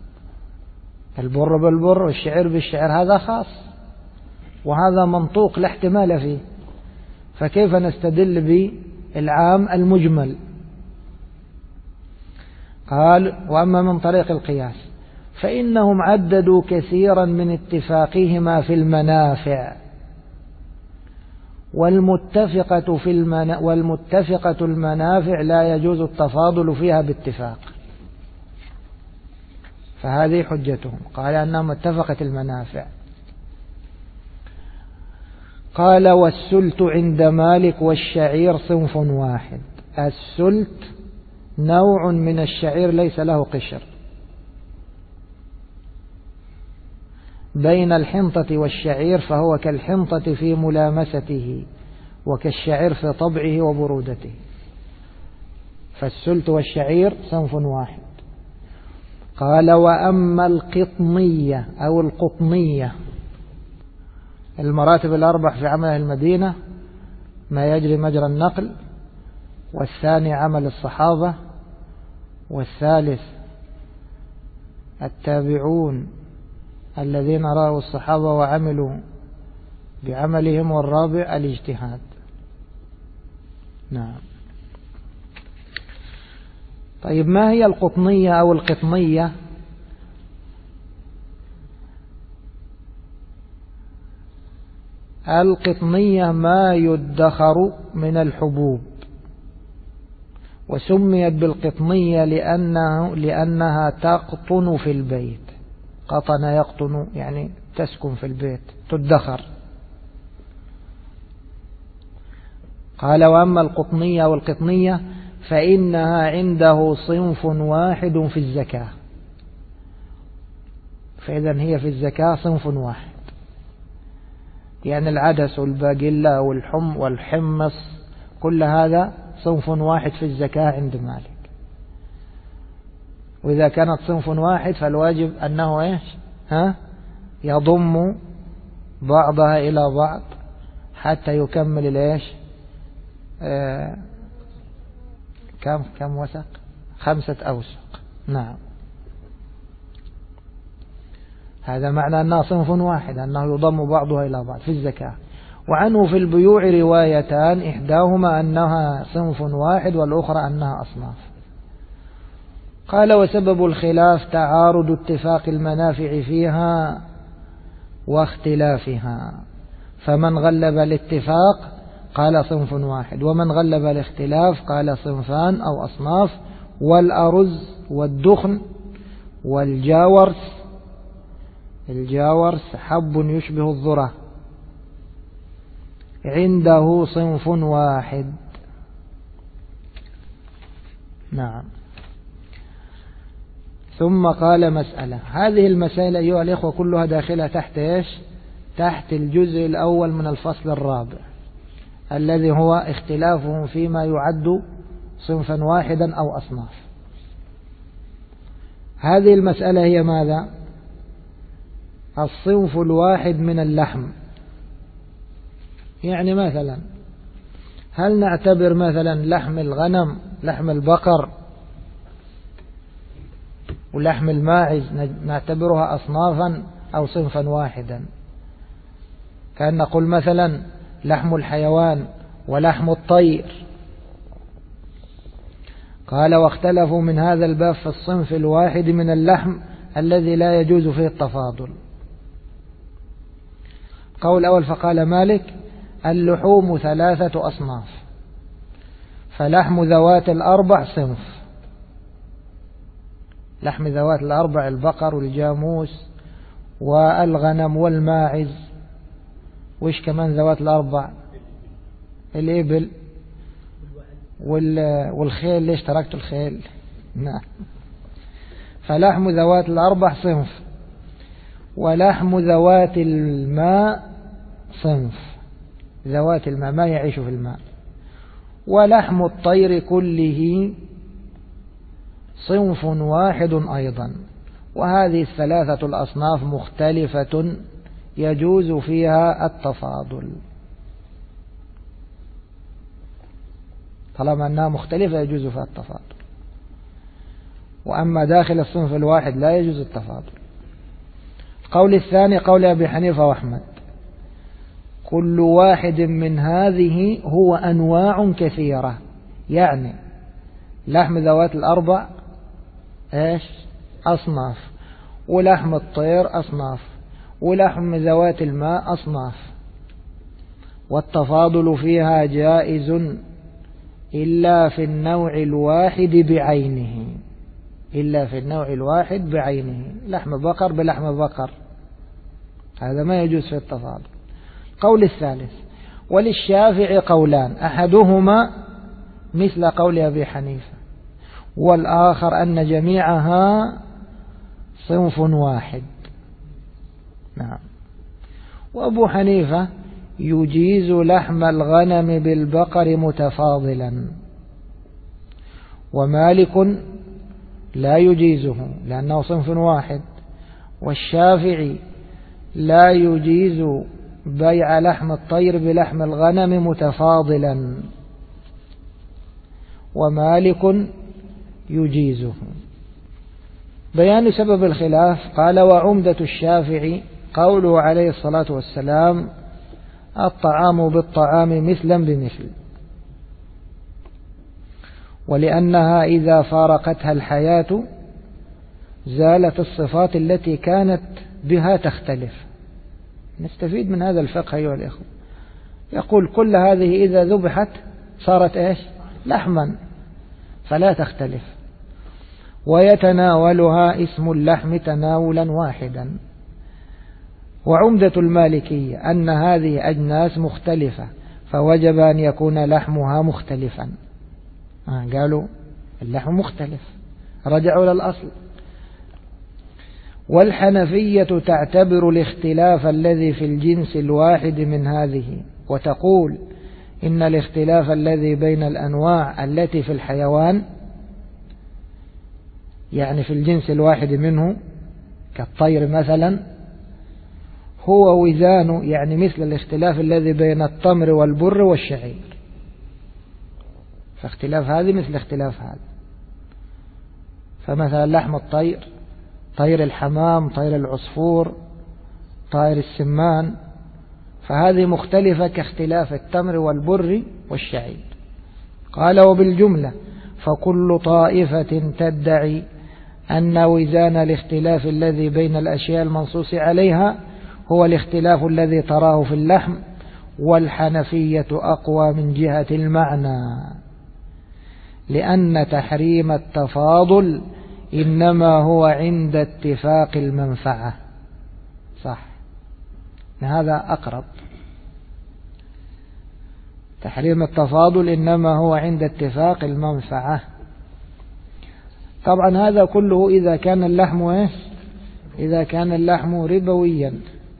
البر بالبر والشعير بالشعير هذا خاص، وهذا منطوق لا احتمال فيه، فكيف نستدل بالعام المجمل؟ قال وأما من طريق القياس فإنهم عددوا كثيرا من اتفاقهما في المنافع، والمتفقة المنافع لا يجوز التفاضل فيها باتفاق، فهذه حجتهم. قال أنهم اتفقت المنافع. قال والسلت عند مالك والشعير صنف واحد. السلت نوع من الشعير ليس له قشر، بين الحنطة والشعير، فهو كالحنطة في ملامسته وكالشعير في طبعه وبرودته، فالسلت والشعير صنف واحد. قال وأما القطنية أو القطنية، المراتب الأربع في عمل المدينة: ما يجري مجرى النقل، والثاني عمل الصحابة، والثالث التابعون الذين رأوا الصحابة وعملوا بعملهم، والرابع الاجتهاد. نعم. طيب ما هي القطنية أو القطنية؟ القطنية ما يدخر من الحبوب، وسميت بالقطنية لأنها تقطن في البيت. قطن يقطن يعني تسكن في البيت، تدخر. قال وأما القطنية والقطنية فإنها عنده صنف واحد في الزكاة، فإذا هي في الزكاة صنف واحد، يعني العدس والباقلة والحمص كل هذا صنف واحد في الزكاة عند مالك. وإذا كانت صنف واحد فالواجب أنه إيش؟ يضم بعضها إلى بعض حتى يكمل الإيش؟ كم وسق؟ 5 أوسق. نعم، هذا معنى أنها صنف واحد، أنه يضم بعضها إلى بعض في الزكاة. وعنه في البيوع روايتان، إحداهما أنها صنف واحد والأخرى أنها أصناف. قال وسبب الخلاف تعارض اتفاق المنافع فيها واختلافها، فمن غلب الاتفاق قال صنف واحد، ومن غلب الاختلاف قال صنفان أو أصناف. والأرز والدخن والجاورس، الجاورس حب يشبه الذرة، عنده صنف واحد. نعم. ثم قال مسألة، هذه المسائل أيها الإخوة كلها داخلة تحت إيش؟ تحت الجزء الأول من الفصل الرابع، الذي هو اختلافهم فيما يعد صنفا واحدا أو أصناف. هذه المسألة هي ماذا؟ الصنف الواحد من اللحم. يعني مثلا هل نعتبر مثلا لحم الغنم، لحم البقر ولحم الماعز نعتبرها أصنافا أو صنفا واحدا، كأن نقول مثلا لحم الحيوان ولحم الطير. قال واختلفوا من هذا الباب في الصنف الواحد من اللحم الذي لا يجوز فيه التفاضل. قول أول فقال مالك اللحوم 3 أصناف، فلحم ذوات الأربع صنف، لحم ذوات الأربع البقر والجاموس والغنم والماعز، وإيش كمان ذوات الأربع؟ الإبل والخيل. ليش تركت الخيل؟ نعم. فلحم ذوات الأربع صنف، ولحم ذوات الماء صنف، ذوات الماء ما يعيش في الماء، ولحم الطير كله صنف واحد أيضا. وهذه 3 الأصناف مختلفة يجوز فيها التفاضل، طالما أنها مختلفة يجوز فيها التفاضل. وأما داخل الصنف الواحد لا يجوز التفاضل. القول الثاني قول أبي حنيفة وأحمد كل واحد من هذه هو أنواع كثيرة، يعني لحم ذوات الأربع إيش؟ أصناف، ولحم الطير أصناف، ولحم ذوات الماء أصناف، والتفاضل فيها جائز إلا في النوع الواحد بعينه، إلا في النوع الواحد بعينه، لحم بقر بلحم بقر، هذا ما يجوز في التفاضل. قول الثالث وللشافعي قولان، أحدهما مثل قول أبي حنيفة، والآخر أن جميعها صنف واحد. نعم. وأبو حنيفة يجيز لحم الغنم بالبقر متفاضلا، ومالك لا يجيزه لأنه صنف واحد، والشافعي لا يجيز بيع لحم الطير بلحم الغنم متفاضلا، ومالك يجيزه. بيان سبب الخلاف قال وعمدة الشافعي قوله عليه الصلاة والسلام الطعام بالطعام مثلا بمثل، ولأنها إذا فارقتها الحياة زالت الصفات التي كانت بها تختلف. نستفيد من هذا الفقه أيها الإخوة. يقول كل هذه إذا ذبحت صارت إيش؟ لحما، فلا تختلف، ويتناولها اسم اللحم تناولا واحدا. وعمدة المالكية أن هذه أجناس مختلفة فوجب أن يكون لحمها مختلفا. قالوا اللحم مختلف، رجعوا للأصل. والحنفية تعتبر الاختلاف الذي في الجنس الواحد من هذه، وتقول إن الاختلاف الذي بين الأنواع التي في الحيوان، يعني في الجنس الواحد منه كالطير مثلا، هو وزان، يعني مثل الاختلاف الذي بين التمر والبر والشعير، فاختلاف هذه مثل اختلاف هذا. فمثلا لحم الطير، طير الحمام، طير العصفور، طير السمان، فهذه مختلفة كاختلاف التمر والبر والشعير. قال وبالجملة فكل طائفة تدعي أن وزان الاختلاف الذي بين الأشياء المنصوص عليها هو الاختلاف الذي تراه في اللحم، والحنفية أقوى من جهة المعنى، لأن تحريم التفاضل إنما هو عند اتفاق المنفعة. صح، هذا أقرب. تحريم التفاضل إنما هو عند اتفاق المنفعة. طبعا هذا كله إذا كان اللحم إذا كان اللحم ربويا.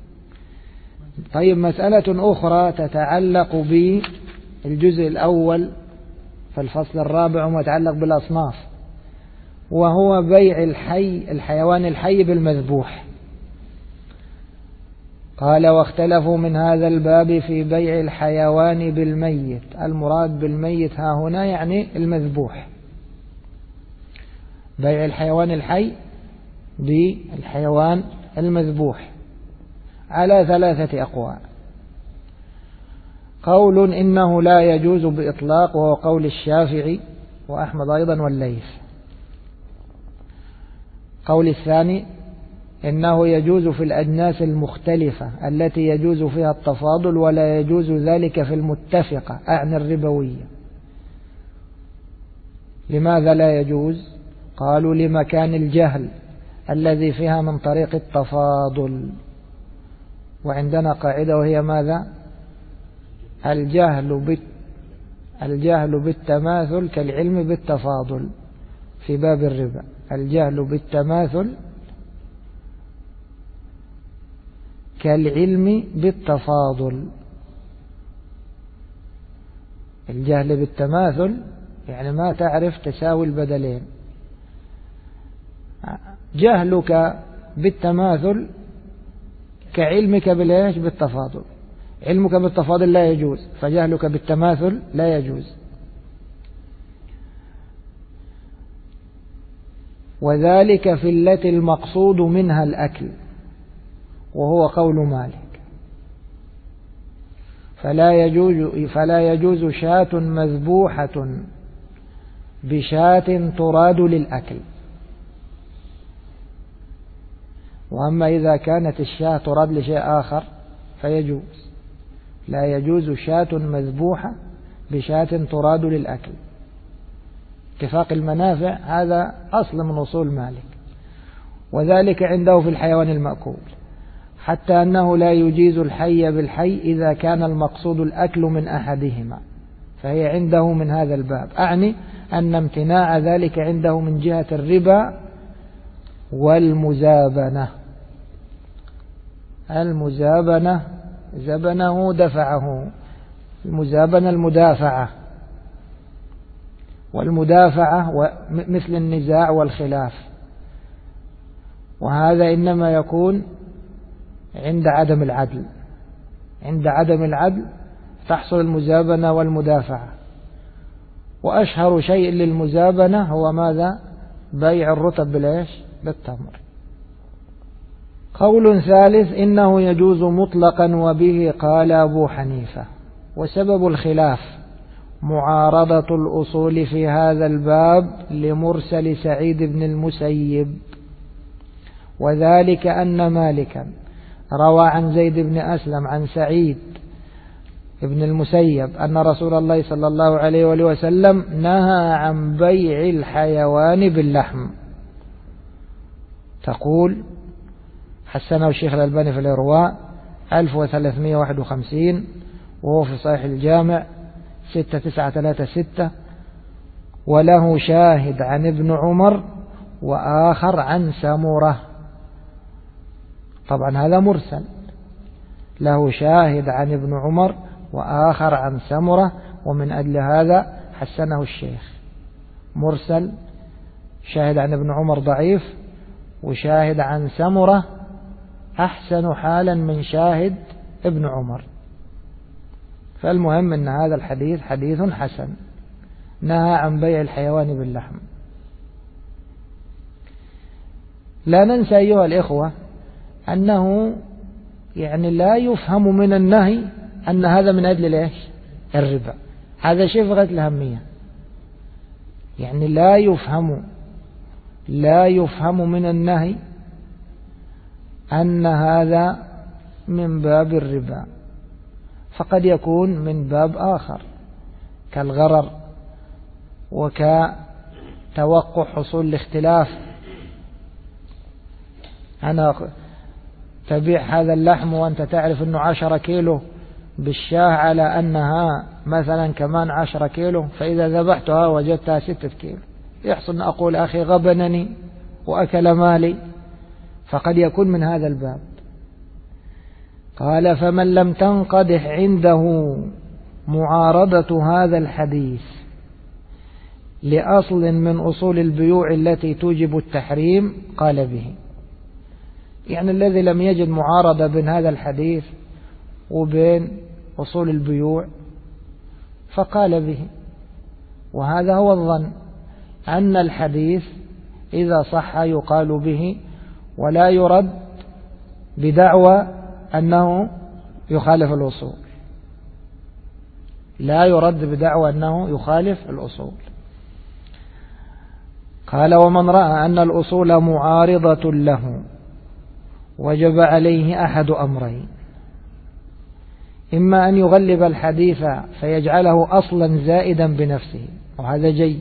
طيب مسألة أخرى تتعلق بالجزء الأول في الفصل الرابع وما يتعلق بالأصناف، وهو بيع الحيوان الحي بالمذبوح. قال واختلفوا من هذا الباب في بيع الحيوان بالميت. المراد بالميت ها هنا يعني المذبوح، بيع الحيوان الحي بالحيوان المذبوح. على 3 أقوال. قول إنه لا يجوز بإطلاق، وهو قول الشافعي وأحمد أيضا والليث. قول الثاني إنه يجوز في الأجناس المختلفة التي يجوز فيها التفاضل، ولا يجوز ذلك في المتفقة أعني الربوية. لماذا لا يجوز؟ قالوا لمكان الجهل الذي فيها من طريق التفاضل. وعندنا قاعدة وهي ماذا؟ الجهل بالتماثل كالعلم بالتفاضل في باب الربا. الجهل بالتماثل كالعلم بالتفاضل. الجهل بالتماثل يعني ما تعرف تساوي البدلين. جهلك بالتماثل كعلمك بالإيش؟ بالتفاضل. علمك بالتفاضل لا يجوز، فجهلك بالتماثل لا يجوز. وذلك في التي المقصود منها الأكل، وهو قول مالك. فلا يجوز شاة مذبوحة بشاة تراد للأكل. وأما إذا كانت الشاة تراد لشيء آخر فيجوز. لا يجوز شاة مذبوحة بشاة تراد للأكل. اتفاق المنافع هذا أصل من أصول مالك. وذلك عنده في الحيوان المأكول، حتى أنه لا يجيز الحي بالحي إذا كان المقصود الأكل من أحدهما، فهي عنده من هذا الباب. أعني أن امتناع ذلك عنده من جهة الربا والمزابنة. المزابنة زبنه دفعه، المزابنة المدافعة، والمدافعة مثل النزاع والخلاف، وهذا إنما يكون عند عدم العدل. عند عدم العدل تحصل المزابنة والمدافعة. وأشهر شيء للمزابنة هو ماذا؟ بيع الرطب بالإيش؟ بالتمر. قول ثالث إنه يجوز مطلقا، وبه قال أبو حنيفة. وسبب الخلاف معارضة الأصول في هذا الباب لمرسل سعيد بن المسيب، وذلك أن مالكا روى عن زيد بن أسلم عن سعيد بن المسيب أن رسول الله صلى الله عليه وآله وسلم نهى عن بيع الحيوان باللحم. تقول حسنه الشيخ الألباني في الإرواء 1351، وهو في صحيح الجامع 6936، وله شاهد عن ابن عمر وآخر عن سمرة. طبعا هذا مرسل، له شاهد عن ابن عمر وآخر عن سمرة، ومن أجل هذا حسنه الشيخ. مرسل شاهد عن ابن عمر ضعيف، وشاهد عن سمرة أحسن حالا من شاهد ابن عمر. فالمهم أن هذا الحديث حديث حسن، نهى عن بيع الحيوان باللحم. لا ننسى أيها الإخوة أنه يعني لا يفهم من النهي أن هذا من أجل ليش؟ الربا. هذا شيء في غاية الأهمية. يعني لا يفهم من النهي أن هذا من باب الربا، فقد يكون من باب آخر كالغرر وكتوقع حصول الاختلاف. أنا تبيع هذا اللحم وأنت تعرف أنه 10 كيلو بالشاه على أنها مثلا كمان 10 كيلو، فإذا ذبحتها وجدتها 6 كيلو، يحصل أن أقول أخي غبنني وأكل مالي، فقد يكون من هذا الباب. قال فمن لم تنقدح عنده معارضة هذا الحديث لأصل من أصول البيوع التي توجب التحريم قال به. يعني الذي لم يجد معارضة بين هذا الحديث وبين أصول البيوع فقال به. وهذا هو الظن، أن الحديث إذا صح يقال به، ولا يرد بدعوى أنه يخالف الأصول، لا يرد بدعوى أنه يخالف الأصول. قال ومن رأى أن الأصول معارضة له وجب عليه أحد أمرين: إما أن يغلب الحديث فيجعله أصلا زائدا بنفسه، وهذا جيد،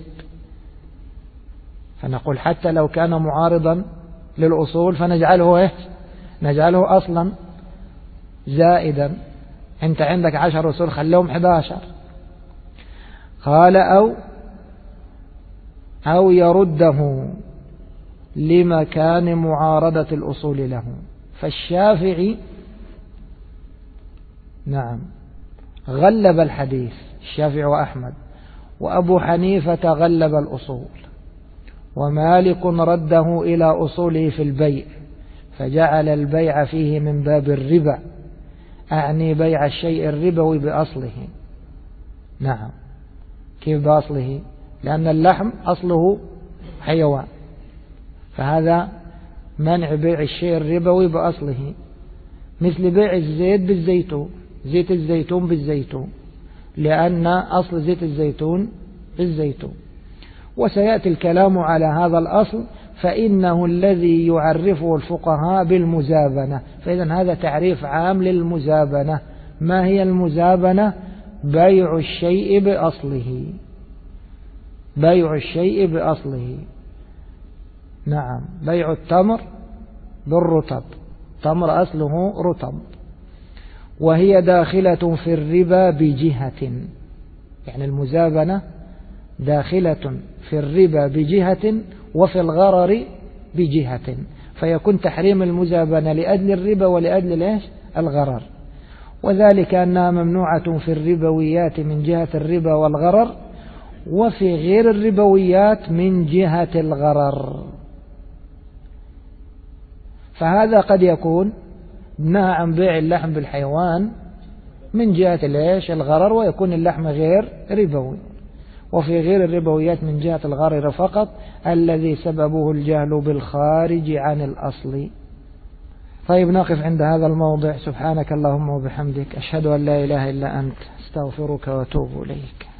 فنقول حتى لو كان معارضا للأصول فنجعله نجعله أصلا زائدا. أنت عندك 10 أصول، خليهم 11. قال أو يرده لمكان معارضة الأصول له. فالشافعي نعم غلب الحديث، الشافعي وأحمد، وأبو حنيفة غلب الأصول، ومالك رده إلى أصوله في البيع فجعل البيع فيه من باب الربا، أعني بيع الشيء الربوي بأصله. نعم، كيف بأصله؟ لأن اللحم أصله حيوان، فهذا منع بيع الشيء الربوي بأصله، مثل بيع الزيت بالزيتون، زيت الزيتون بالزيتون، لأن أصل زيت الزيتون بالزيتون. وسيأتي الكلام على هذا الأصل، فإنه الذي يعرفه الفقهاء بالمزابنة. فإذا هذا تعريف عام للمزابنة. ما هي المزابنة؟ بيع الشيء بأصله، بيع الشيء بأصله. نعم، بيع التمر بالرطب، تمر أصله رطب، وهي داخلة في الربا بجهة، يعني المزابنة داخلة في الربا بجهة وفي الغرر بجهة، فيكون تحريم المزابنة لأجل الربا ولأجل الغرر، وذلك أنها ممنوعة في الربويات من جهة الربا والغرر، وفي غير الربويات من جهة الغرر. فهذا قد يكون نهى عن بيع اللحم بالحيوان من جهة الغرر، ويكون اللحم غير ربوي، وفي غير الربويات من جهة الغرر فقط، الذي سببه الجهل بالخارج عن الأصل. طيب، نقف عند هذا الموضع. سبحانك اللهم وبحمدك، أشهد أن لا إله إلا أنت، استغفرك وأتوب إليك.